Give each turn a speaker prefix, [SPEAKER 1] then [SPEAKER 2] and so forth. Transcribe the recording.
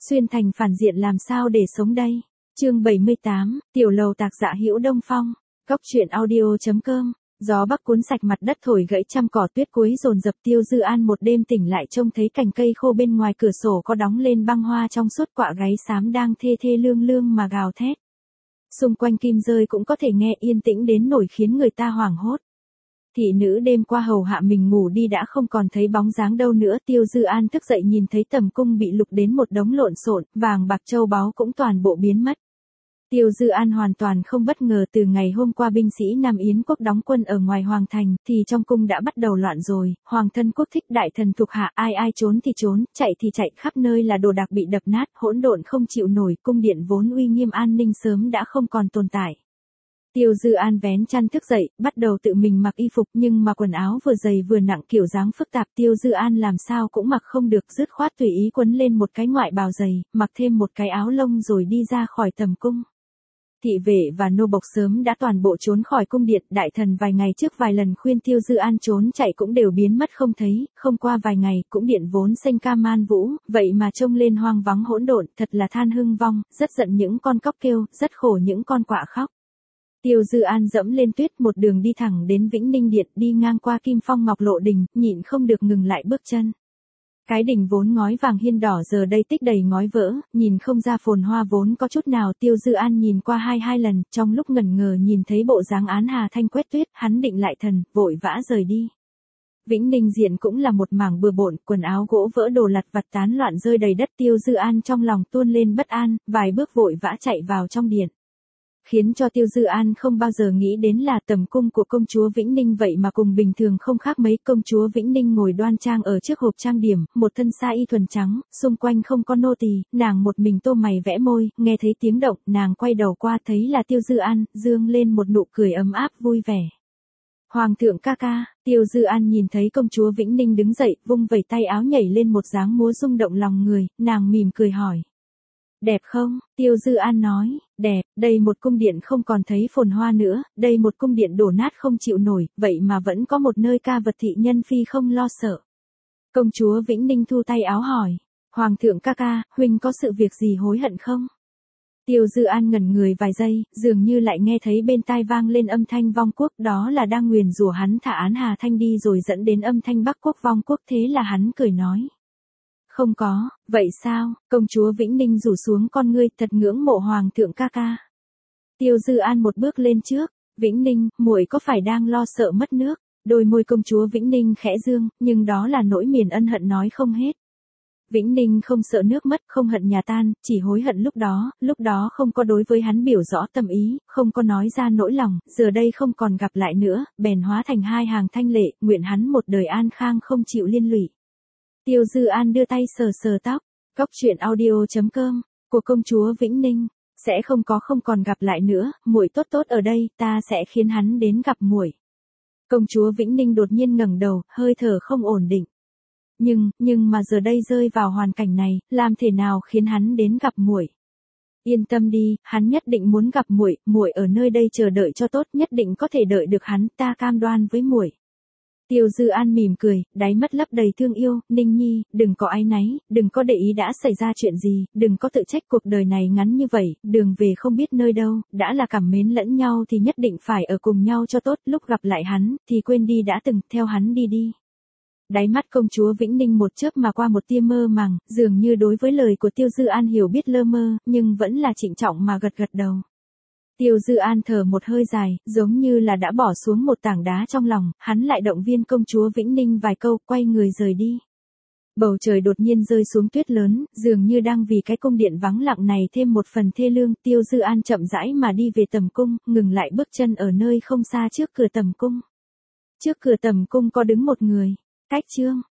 [SPEAKER 1] Xuyên thành phản diện làm sao để sống đây? Chương 78, tiểu lầu Tạc Dạ Hữu Đông Phong. Cốc truyện audio.com. Gió bắc cuốn sạch mặt đất thổi gãy trăm cỏ tuyết cuối dồn dập. Tiêu Dư An một đêm tỉnh lại trông thấy cành cây khô bên ngoài cửa sổ có đóng lên băng hoa trong suốt, quạ gáy xám đang thê thê lương lương mà gào thét. Xung quanh kim rơi cũng có thể nghe, yên tĩnh đến nổi khiến người ta hoảng hốt. Thị nữ đêm qua hầu hạ mình ngủ đi đã không còn thấy bóng dáng đâu nữa. Tiêu Dư An thức dậy nhìn thấy tầm cung bị lục đến một đống lộn xộn, vàng bạc châu báu cũng toàn bộ biến mất. Tiêu Dư An hoàn toàn không bất ngờ, từ ngày hôm qua binh sĩ Nam Yến quốc đóng quân ở ngoài hoàng thành, thì trong cung đã bắt đầu loạn rồi, hoàng thân quốc thích đại thần thuộc hạ ai ai trốn thì trốn, chạy thì chạy, khắp nơi là đồ đạc bị đập nát, hỗn độn không chịu nổi, cung điện vốn uy nghiêm an ninh sớm đã không còn tồn tại. Tiêu Dư An vén chăn thức dậy, bắt đầu tự mình mặc y phục, nhưng mà quần áo vừa dày vừa nặng kiểu dáng phức tạp, Tiêu Dư An làm sao cũng mặc không được, dứt khoát tùy ý quấn lên một cái ngoại bào dày, mặc thêm một cái áo lông rồi đi ra khỏi tầm cung. Thị vệ và nô bộc sớm đã toàn bộ trốn khỏi cung điện, đại thần vài ngày trước vài lần khuyên Tiêu Dư An trốn chạy cũng đều biến mất không thấy, không qua vài ngày, cũng điện vốn xanh ca man vũ, vậy mà trông lên hoang vắng hỗn độn, thật là than hưng vong, rất giận những con cóc kêu, rất khổ những con quạ khóc. Tiêu Dư An dẫm lên tuyết một đường đi thẳng đến Vĩnh Ninh Điện, đi ngang qua Kim Phong Ngọc Lộ Đình, nhịn không được ngừng lại bước chân. Cái đình vốn ngói vàng hiên đỏ giờ đây tích đầy ngói vỡ, nhìn không ra phồn hoa vốn có chút nào. Tiêu Dư An nhìn qua hai lần, trong lúc ngẩn ngơ nhìn thấy bộ dáng Án Hà Thanh quét tuyết, hắn định lại thần, vội vã rời đi. Vĩnh Ninh Diện cũng là một mảng bừa bộn, quần áo gỗ vỡ đồ lặt vặt tán loạn rơi đầy đất. Tiêu Dư An trong lòng tuôn lên bất an, vài bước vội vã chạy vào trong điện. Khiến cho Tiêu Dư An không bao giờ nghĩ đến là tầm cung của công chúa Vĩnh Ninh vậy mà cùng bình thường không khác mấy. Công chúa Vĩnh Ninh ngồi đoan trang ở trước hộp trang điểm, một thân sa y thuần trắng, xung quanh không có nô tỳ, nàng một mình tô mày vẽ môi, nghe thấy tiếng động, nàng quay đầu qua thấy là Tiêu Dư An, dương lên một nụ cười ấm áp vui vẻ. Hoàng thượng ca ca. Tiêu Dư An nhìn thấy công chúa Vĩnh Ninh đứng dậy, vung vẩy tay áo nhảy lên một dáng múa rung động lòng người, nàng mỉm cười hỏi. Đẹp không? Tiêu Dư An nói, đẹp, đây một cung điện không còn thấy phồn hoa nữa, đây một cung điện đổ nát không chịu nổi, vậy mà vẫn có một nơi ca vật thị nhân phi không lo sợ. Công chúa Vĩnh Ninh thu tay áo hỏi, Hoàng thượng ca ca, huynh có sự việc gì hối hận không? Tiêu Dư An ngẩn người vài giây, dường như lại nghe thấy bên tai vang lên âm thanh vong quốc, đó là đang nguyền rủa hắn thả Án Hà Thanh đi rồi dẫn đến âm thanh Bắc quốc vong quốc. Thế là hắn cười nói. Không có, vậy sao? Công chúa Vĩnh Ninh rủ xuống con ngươi, thật ngưỡng mộ Hoàng thượng ca ca. Tiêu Dư An một bước lên trước, Vĩnh Ninh, muội có phải đang lo sợ mất nước? Đôi môi công chúa Vĩnh Ninh khẽ dương, nhưng đó là nỗi miền ân hận nói không hết. Vĩnh Ninh không sợ nước mất, không hận nhà tan, chỉ hối hận lúc đó không có đối với hắn biểu rõ tâm ý, không có nói ra nỗi lòng, giờ đây không còn gặp lại nữa, bèn hóa thành hai hàng thanh lệ, nguyện hắn một đời an khang không chịu liên lụy. Tiêu Dư An đưa tay sờ sờ tóc. Cốc truyện audio.com. Của công chúa Vĩnh Ninh. Sẽ không còn gặp lại nữa, muội tốt tốt ở đây, ta sẽ khiến hắn đến gặp muội. Công chúa Vĩnh Ninh đột nhiên ngẩng đầu, hơi thở không ổn định. Nhưng mà giờ đây rơi vào hoàn cảnh này, làm thế nào khiến hắn đến gặp muội? Yên tâm đi, hắn nhất định muốn gặp muội, muội ở nơi đây chờ đợi cho tốt, nhất định có thể đợi được hắn, ta cam đoan với muội. Tiêu Dư An mỉm cười, đáy mắt lấp đầy thương yêu, Ninh Nhi, đừng có áy náy, đừng có để ý đã xảy ra chuyện gì, đừng có tự trách cuộc đời này ngắn như vậy, đường về không biết nơi đâu, đã là cảm mến lẫn nhau thì nhất định phải ở cùng nhau cho tốt, lúc gặp lại hắn, thì quên đi đã từng, theo hắn đi đi. Đáy mắt công chúa Vĩnh Ninh một chớp mà qua một tia mơ màng, dường như đối với lời của Tiêu Dư An hiểu biết lơ mơ, nhưng vẫn là trịnh trọng mà gật đầu. Tiêu Dư An thở một hơi dài, giống như là đã bỏ xuống một tảng đá trong lòng, hắn lại động viên công chúa Vĩnh Ninh vài câu, quay người rời đi. Bầu trời đột nhiên rơi xuống tuyết lớn, dường như đang vì cái cung điện vắng lặng này thêm một phần thê lương. Tiêu Dư An chậm rãi mà đi về tầm cung, ngừng lại bước chân ở nơi không xa trước cửa tầm cung. Trước cửa tầm cung có đứng một người. Cách chương.